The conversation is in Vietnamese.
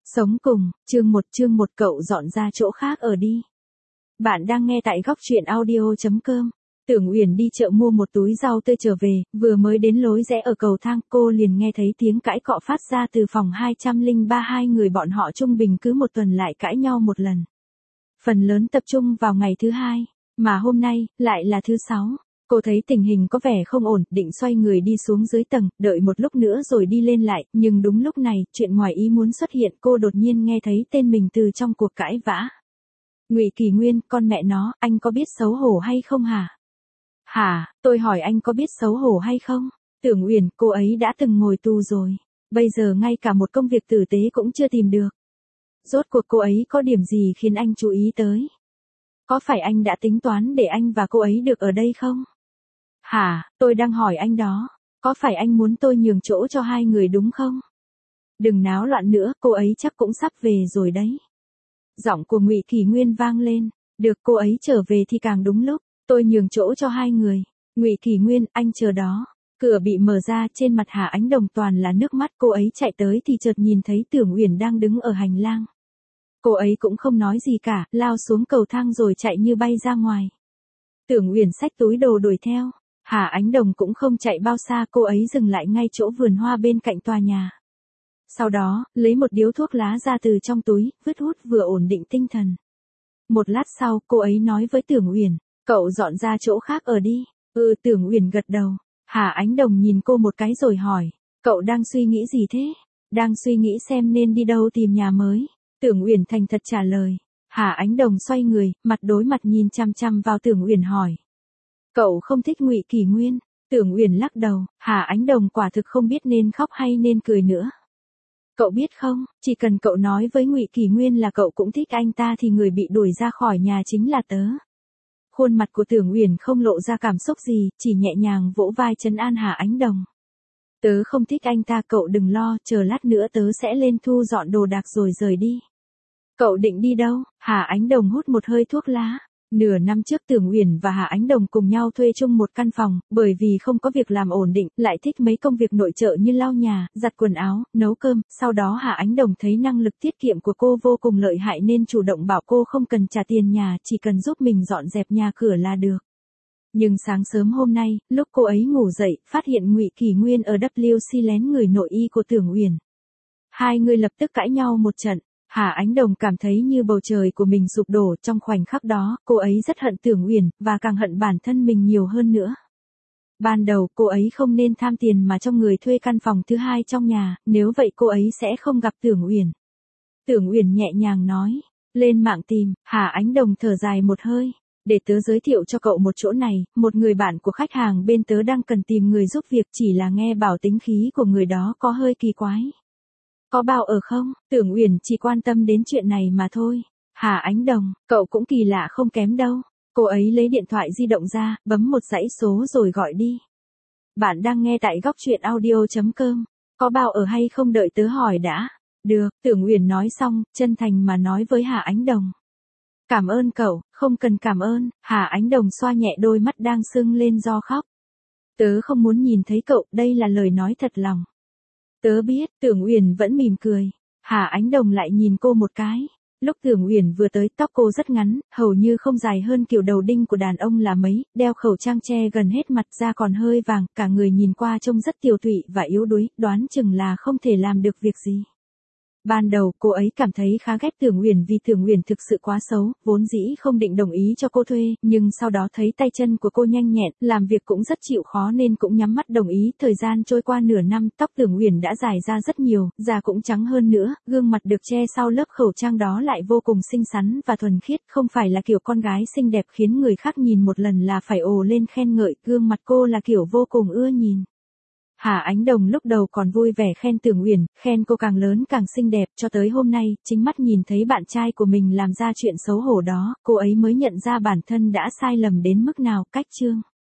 Sống cùng, chương 1 cậu dọn ra chỗ khác ở đi. Bạn đang nghe tại góc chuyện audio.com. Tưởng Uyển đi chợ mua một túi rau tươi trở về, vừa mới đến lối rẽ ở cầu thang, cô liền nghe thấy tiếng cãi cọ phát ra từ phòng 203. Hai người bọn họ trung bình cứ một tuần lại cãi nhau một lần. Phần lớn tập trung vào ngày thứ hai, mà hôm nay, lại là thứ sáu. Cô thấy tình hình có vẻ không ổn, định xoay người đi xuống dưới tầng, đợi một lúc nữa rồi đi lên lại, nhưng đúng lúc này, chuyện ngoài ý muốn xuất hiện, cô đột nhiên nghe thấy tên mình từ trong cuộc cãi vã. Ngụy Kỳ Nguyên, con mẹ nó, anh có biết xấu hổ hay không hả? Hả, tôi hỏi anh có biết xấu hổ hay không? Tưởng Uyển, cô ấy đã từng ngồi tù rồi, bây giờ ngay cả một công việc tử tế cũng chưa tìm được. Rốt cuộc cô ấy có điểm gì khiến anh chú ý tới? Có phải anh đã tính toán để anh và cô ấy được ở đây không? Hả, tôi đang hỏi anh đó, có phải anh muốn tôi nhường chỗ cho hai người đúng không? Đừng náo loạn nữa, cô ấy chắc cũng sắp về rồi đấy. Giọng của Ngụy Kỳ Nguyên vang lên, được, cô ấy trở về thì càng đúng lúc, tôi nhường chỗ cho hai người. Ngụy Kỳ Nguyên, anh chờ đó. Cửa bị mở ra, trên mặt Hà Ánh Đồng toàn là nước mắt, cô ấy chạy tới thì chợt nhìn thấy Tưởng Uyển đang đứng ở hành lang. Cô ấy cũng không nói gì cả, lao xuống cầu thang rồi chạy như bay ra ngoài. Tưởng Uyển xách túi đồ đuổi theo. Hà Ánh Đồng cũng không chạy bao xa, cô ấy dừng lại ngay chỗ vườn hoa bên cạnh tòa nhà. Sau đó, lấy một điếu thuốc lá ra từ trong túi, vứt hút vừa ổn định tinh thần. Một lát sau, cô ấy nói với Tưởng Uyển, cậu dọn ra chỗ khác ở đi. Tưởng Uyển gật đầu. Hà Ánh Đồng nhìn cô một cái rồi hỏi, cậu đang suy nghĩ gì thế? Đang suy nghĩ xem nên đi đâu tìm nhà mới. Tưởng Uyển thành thật trả lời. Hà Ánh Đồng xoay người, mặt đối mặt nhìn chăm chăm vào Tưởng Uyển hỏi. Cậu không thích Ngụy Kỳ Nguyên? Tưởng Uyển lắc đầu, Hà Ánh Đồng quả thực không biết nên khóc hay nên cười nữa. Cậu biết không, chỉ cần cậu nói với Ngụy Kỳ Nguyên là cậu cũng thích anh ta thì người bị đuổi ra khỏi nhà chính là tớ. Khuôn mặt của Tưởng Uyển không lộ ra cảm xúc gì, chỉ nhẹ nhàng vỗ vai trấn an Hà Ánh Đồng. Tớ không thích anh ta, cậu đừng lo, chờ lát nữa tớ sẽ lên thu dọn đồ đạc rồi rời đi. Cậu định đi đâu? Hà Ánh Đồng hút một hơi thuốc lá. Nửa năm trước Tưởng Uyển và Hà Ánh Đồng cùng nhau thuê chung một căn phòng, bởi vì không có việc làm ổn định, lại thích mấy công việc nội trợ như lau nhà, giặt quần áo, nấu cơm, sau đó Hà Ánh Đồng thấy năng lực tiết kiệm của cô vô cùng lợi hại nên chủ động bảo cô không cần trả tiền nhà, chỉ cần giúp mình dọn dẹp nhà cửa là được. Nhưng sáng sớm hôm nay, lúc cô ấy ngủ dậy, phát hiện Ngụy Kỳ Nguyên ở WC lén người nội y của Tưởng Uyển. Hai người lập tức cãi nhau một trận. Hà Ánh Đồng cảm thấy như bầu trời của mình sụp đổ, trong khoảnh khắc đó, cô ấy rất hận Tưởng Uyển, và càng hận bản thân mình nhiều hơn nữa. Ban đầu, cô ấy không nên tham tiền mà cho người thuê căn phòng thứ hai trong nhà, nếu vậy cô ấy sẽ không gặp Tưởng Uyển. Tưởng Uyển nhẹ nhàng nói, lên mạng tìm. Hà Ánh Đồng thở dài một hơi, để tớ giới thiệu cho cậu một chỗ này, một người bạn của khách hàng bên tớ đang cần tìm người giúp việc, chỉ là nghe bảo tính khí của người đó có hơi kỳ quái. Có bao ở không? Tưởng Uyển chỉ quan tâm đến chuyện này mà thôi. Hà Ánh Đồng, cậu cũng kỳ lạ không kém đâu. Cô ấy lấy điện thoại di động ra, bấm một dãy số rồi gọi đi. Bạn đang nghe tại góc chuyện audio.com. Có bao ở hay không đợi tớ hỏi đã. Được, Tưởng Uyển nói xong, chân thành mà nói với Hà Ánh Đồng. Cảm ơn cậu, không cần cảm ơn. Hà Ánh Đồng xoa nhẹ đôi mắt đang sưng lên do khóc. Tớ không muốn nhìn thấy cậu, đây là lời nói thật lòng. Tớ biết, Tưởng Uyển vẫn mỉm cười. Hà Ánh Đồng lại nhìn cô một cái. Lúc Tưởng Uyển vừa tới, tóc cô rất ngắn, hầu như không dài hơn kiểu đầu đinh của đàn ông là mấy, đeo khẩu trang che gần hết mặt, da còn hơi vàng, cả người nhìn qua trông rất tiều tụy và yếu đuối, đoán chừng là không thể làm được việc gì. Ban đầu, cô ấy cảm thấy khá ghét Tưởng Uyển vì Tưởng Uyển thực sự quá xấu, vốn dĩ không định đồng ý cho cô thuê, nhưng sau đó thấy tay chân của cô nhanh nhẹn, làm việc cũng rất chịu khó nên cũng nhắm mắt đồng ý. Thời gian trôi qua nửa năm, tóc Tưởng Uyển đã dài ra rất nhiều, da cũng trắng hơn nữa, gương mặt được che sau lớp khẩu trang đó lại vô cùng xinh xắn và thuần khiết, không phải là kiểu con gái xinh đẹp khiến người khác nhìn một lần là phải ồ lên khen ngợi, gương mặt cô là kiểu vô cùng ưa nhìn. Hà Ánh Đồng lúc đầu còn vui vẻ khen Tưởng Uyển, khen cô càng lớn càng xinh đẹp, cho tới hôm nay, chính mắt nhìn thấy bạn trai của mình làm ra chuyện xấu hổ đó, cô ấy mới nhận ra bản thân đã sai lầm đến mức nào. Cách chương